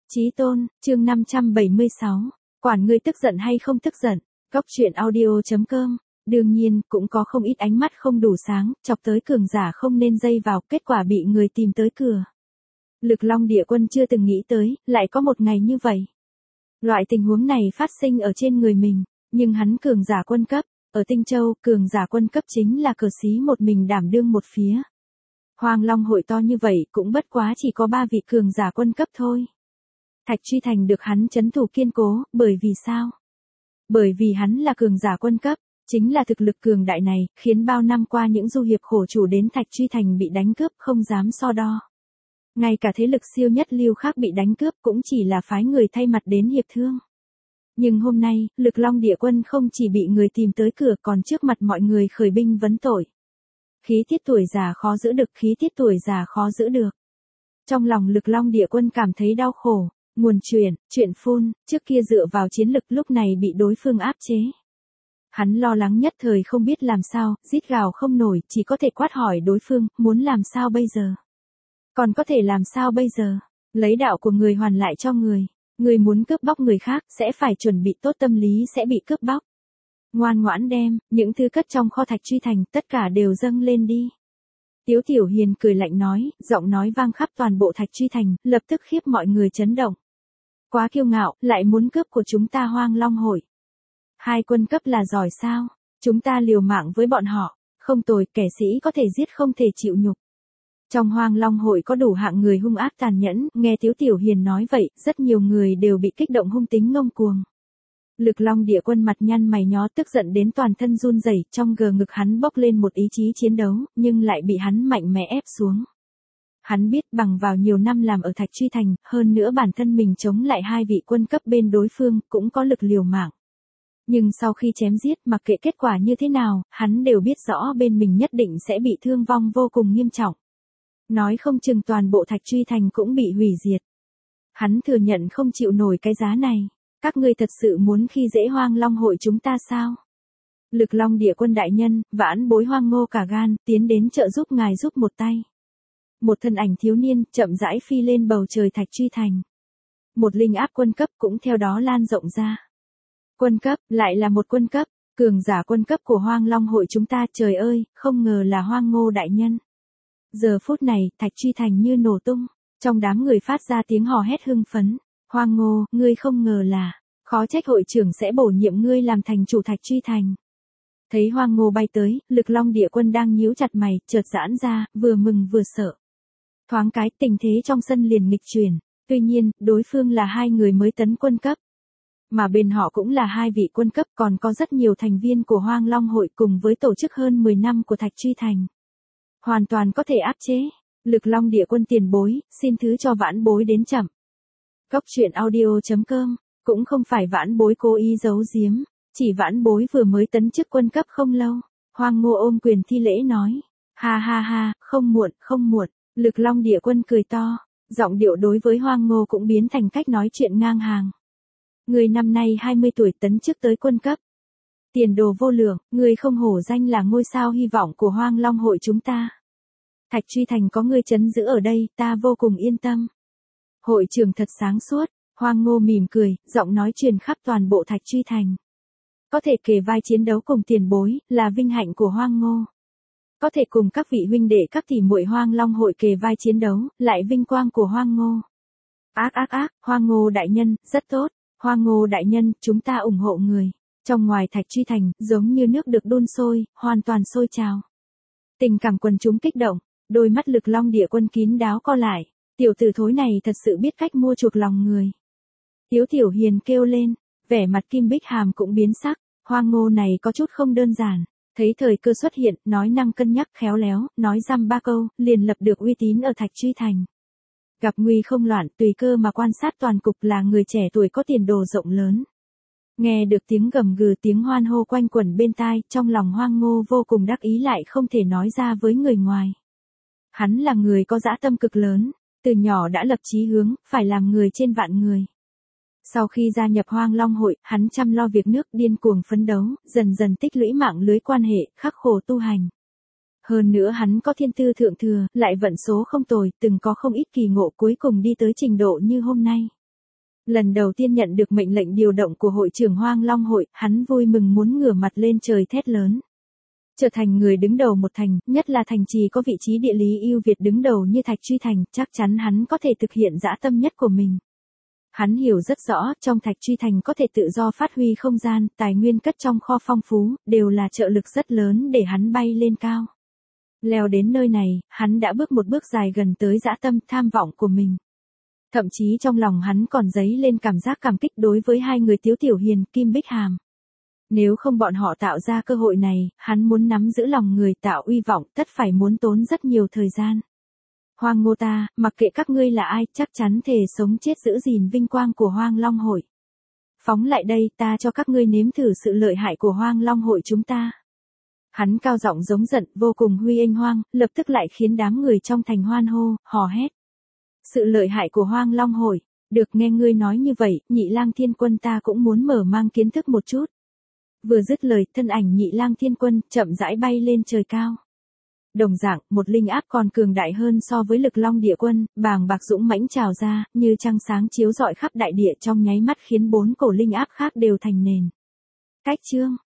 Chí Tôn, chương 576. Quản ngươi tức giận hay không tức giận. Góc truyện audio.com. Đương nhiên, cũng có không ít ánh mắt không đủ sáng, chọc tới cường giả không nên dây vào, kết quả bị người tìm tới cửa. Lực Long Địa Quân chưa từng nghĩ tới, lại có một ngày như vậy. Loại tình huống này phát sinh ở trên người mình, nhưng hắn cường giả quân cấp, ở Tinh Châu, cường giả quân cấp chính là cờ sĩ một mình đảm đương một phía. Hoang Long hội to như vậy cũng bất quá chỉ có 3 vị cường giả quân cấp thôi. Thạch Truy Thành được hắn trấn thủ kiên cố, bởi vì sao? Bởi vì hắn là cường giả quân cấp, chính là thực lực cường đại này, khiến bao năm qua những du hiệp khổ chủ đến Thạch Truy Thành bị đánh cướp không dám so đo. Ngay cả thế lực siêu nhất lưu khác bị đánh cướp cũng chỉ là phái người thay mặt đến hiệp thương. Nhưng hôm nay, Lực Long Địa Quân không chỉ bị người tìm tới cửa còn trước mặt mọi người khởi binh vấn tội. Khí tiết tuổi già khó giữ được, khí tiết tuổi già khó giữ được. Trong lòng Lực Long Địa Quân cảm thấy đau khổ, nguồn chuyện phun, trước kia dựa vào chiến lực lúc này bị đối phương áp chế. Hắn lo lắng nhất thời không biết làm sao, rít gào không nổi, chỉ có thể quát hỏi đối phương, muốn làm sao bây giờ? Còn có thể làm sao bây giờ? Lấy đạo của người hoàn lại cho người. Người muốn cướp bóc người khác, sẽ phải chuẩn bị tốt tâm lý sẽ bị cướp bóc. Ngoan ngoãn đem, những thứ cất trong kho Thạch Truy Thành, tất cả đều dâng lên đi. Tiếu Tiểu Hiền cười lạnh nói, giọng nói vang khắp toàn bộ Thạch Truy Thành, lập tức khiếp mọi người chấn động. Quá kiêu ngạo, lại muốn cướp của chúng ta Hoang Long hội. 2 quân cấp là giỏi sao? Chúng ta liều mạng với bọn họ, không tồi, kẻ sĩ có thể giết không thể chịu nhục. Trong Hoang Long hội có đủ hạng người hung ác tàn nhẫn, nghe Tiếu Tiểu Hiền nói vậy, rất nhiều người đều bị kích động hung tính ngông cuồng. Lực Long Địa Quân mặt nhăn mày nhó tức giận đến toàn thân run rẩy, trong gờ ngực hắn bốc lên một ý chí chiến đấu, nhưng lại bị hắn mạnh mẽ ép xuống. Hắn biết bằng vào nhiều năm làm ở Thạch Truy Thành, hơn nữa bản thân mình chống lại 2 vị quân cấp bên đối phương, cũng có lực liều mạng. Nhưng sau khi chém giết mặc kệ kết quả như thế nào, hắn đều biết rõ bên mình nhất định sẽ bị thương vong vô cùng nghiêm trọng. Nói không chừng toàn bộ Thạch Truy Thành cũng bị hủy diệt. Hắn thừa nhận không chịu nổi cái giá này. Các ngươi thật sự muốn khi dễ Hoang Long hội chúng ta sao? Lực Long Địa Quân đại nhân, vãn bối Hoang Ngô cả gan, tiến đến trợ giúp ngài giúp một tay. Một thân ảnh thiếu niên, chậm rãi phi lên bầu trời Thạch Truy Thành. Một linh áp quân cấp cũng theo đó lan rộng ra. Quân cấp, lại là một quân cấp, cường giả quân cấp của Hoang Long hội chúng ta, trời ơi, không ngờ là Hoang Ngô đại nhân. Giờ phút này, Thạch Truy Thành như nổ tung, trong đám người phát ra tiếng hò hét hưng phấn. Hoang Ngô, ngươi không ngờ là, khó trách hội trưởng sẽ bổ nhiệm ngươi làm thành chủ Thạch Truy Thành. Thấy Hoang Ngô bay tới, Lực Long Địa Quân đang nhíu chặt mày, chợt giãn ra, vừa mừng vừa sợ. Thoáng cái tình thế trong sân liền nghịch chuyển, tuy nhiên, đối phương là 2 người mới tấn quân cấp. Mà bên họ cũng là 2 vị quân cấp, còn có rất nhiều thành viên của Hoang Long hội cùng với tổ chức hơn 10 năm của Thạch Truy Thành. Hoàn toàn có thể áp chế. Lực Long Địa Quân tiền bối, xin thứ cho vãn bối đến chậm. Góc truyện audio.com, cũng không phải vãn bối cố ý giấu giếm, chỉ vãn bối vừa mới tấn chức quân cấp không lâu. Hoang Ngô ôm quyền thi lễ nói, ha ha ha, không muộn. Lực Long Địa Quân cười to, giọng điệu đối với Hoang Ngô cũng biến thành cách nói chuyện ngang hàng. Người năm nay 20 tuổi tấn chức tới quân cấp. Tiền đồ vô lượng, người không hổ danh là ngôi sao hy vọng của Hoang Long hội chúng ta. Thạch Truy Thành có người trấn giữ ở đây, ta vô cùng yên tâm. Hội trưởng thật sáng suốt, Hoang Ngô mỉm cười, giọng nói truyền khắp toàn bộ Thạch Truy Thành. Có thể kề vai chiến đấu cùng tiền bối, là vinh hạnh của Hoang Ngô. Có thể cùng các vị huynh đệ các tỷ muội Hoang Long hội kề vai chiến đấu, lại vinh quang của Hoang Ngô. Hoang Ngô đại nhân, rất tốt, Hoang Ngô đại nhân, chúng ta ủng hộ người. Trong ngoài Thạch Truy Thành, giống như nước được đun sôi, hoàn toàn sôi trào. Tình cảm quần chúng kích động, đôi mắt Lực Long Địa Quân kín đáo co lại. Tiểu tử thối này thật sự biết cách mua chuộc lòng người. Tiếu Tiểu Hiền kêu lên, vẻ mặt Kim Bích Hàm cũng biến sắc, Hoang Ngô này có chút không đơn giản. Thấy thời cơ xuất hiện, nói năng cân nhắc khéo léo, nói dăm ba câu, liền lập được uy tín ở Thạch Truy Thành. Gặp nguy không loạn, tùy cơ mà quan sát toàn cục, là người trẻ tuổi có tiền đồ rộng lớn. Nghe được tiếng gầm gừ, tiếng hoan hô quanh quẩn bên tai, trong lòng Hoang Ngô vô cùng đắc ý lại không thể nói ra với người ngoài. Hắn là người có dã tâm cực lớn, từ nhỏ đã lập chí hướng, phải làm người trên vạn người. Sau khi gia nhập Hoang Long hội, hắn chăm lo việc nước, điên cuồng phấn đấu, dần dần tích lũy mạng lưới quan hệ, khắc khổ tu hành. Hơn nữa hắn có thiên tư thượng thừa, lại vận số không tồi, từng có không ít kỳ ngộ, cuối cùng đi tới trình độ như hôm nay. Lần đầu tiên nhận được mệnh lệnh điều động của hội trưởng Hoang Long hội, hắn vui mừng muốn ngửa mặt lên trời thét lớn. Trở thành người đứng đầu một thành, nhất là thành trì có vị trí địa lý ưu việt đứng đầu như Thạch Truy Thành, chắc chắn hắn có thể thực hiện dã tâm nhất của mình. Hắn hiểu rất rõ, trong Thạch Truy Thành có thể tự do phát huy không gian, tài nguyên cất trong kho phong phú, đều là trợ lực rất lớn để hắn bay lên cao. Leo đến nơi này, hắn đã bước một bước dài gần tới dã tâm tham vọng của mình. Thậm chí trong lòng hắn còn dấy lên cảm giác cảm kích đối với hai người Tiếu Tiểu Hiền, Kim Bích Hàm. Nếu không bọn họ tạo ra cơ hội này, hắn muốn nắm giữ lòng người tạo uy vọng tất phải muốn tốn rất nhiều thời gian. Hoang Ngô ta, mặc kệ các ngươi là ai, chắc chắn thề sống chết giữ gìn vinh quang của Hoang Long hội. Phóng lại đây, ta cho các ngươi nếm thử sự lợi hại của Hoang Long hội chúng ta. Hắn cao giọng giống giận, vô cùng huy anh hoang, lập tức lại khiến đám người trong thành hoan hô, hò hét. Sự lợi hại của Hoang Long hội, được nghe ngươi nói như vậy, Nhị Lang Thiên Quân ta cũng muốn mở mang kiến thức một chút. Vừa dứt lời, thân ảnh Nhị Lang Thiên Quân chậm rãi bay lên trời cao. Đồng dạng, một linh áp còn cường đại hơn so với Lực Long Địa Quân, bàng bạc dũng mãnh trào ra, như trăng sáng chiếu rọi khắp đại địa trong nháy mắt khiến bốn cổ linh áp khác đều thành nền. Cách chương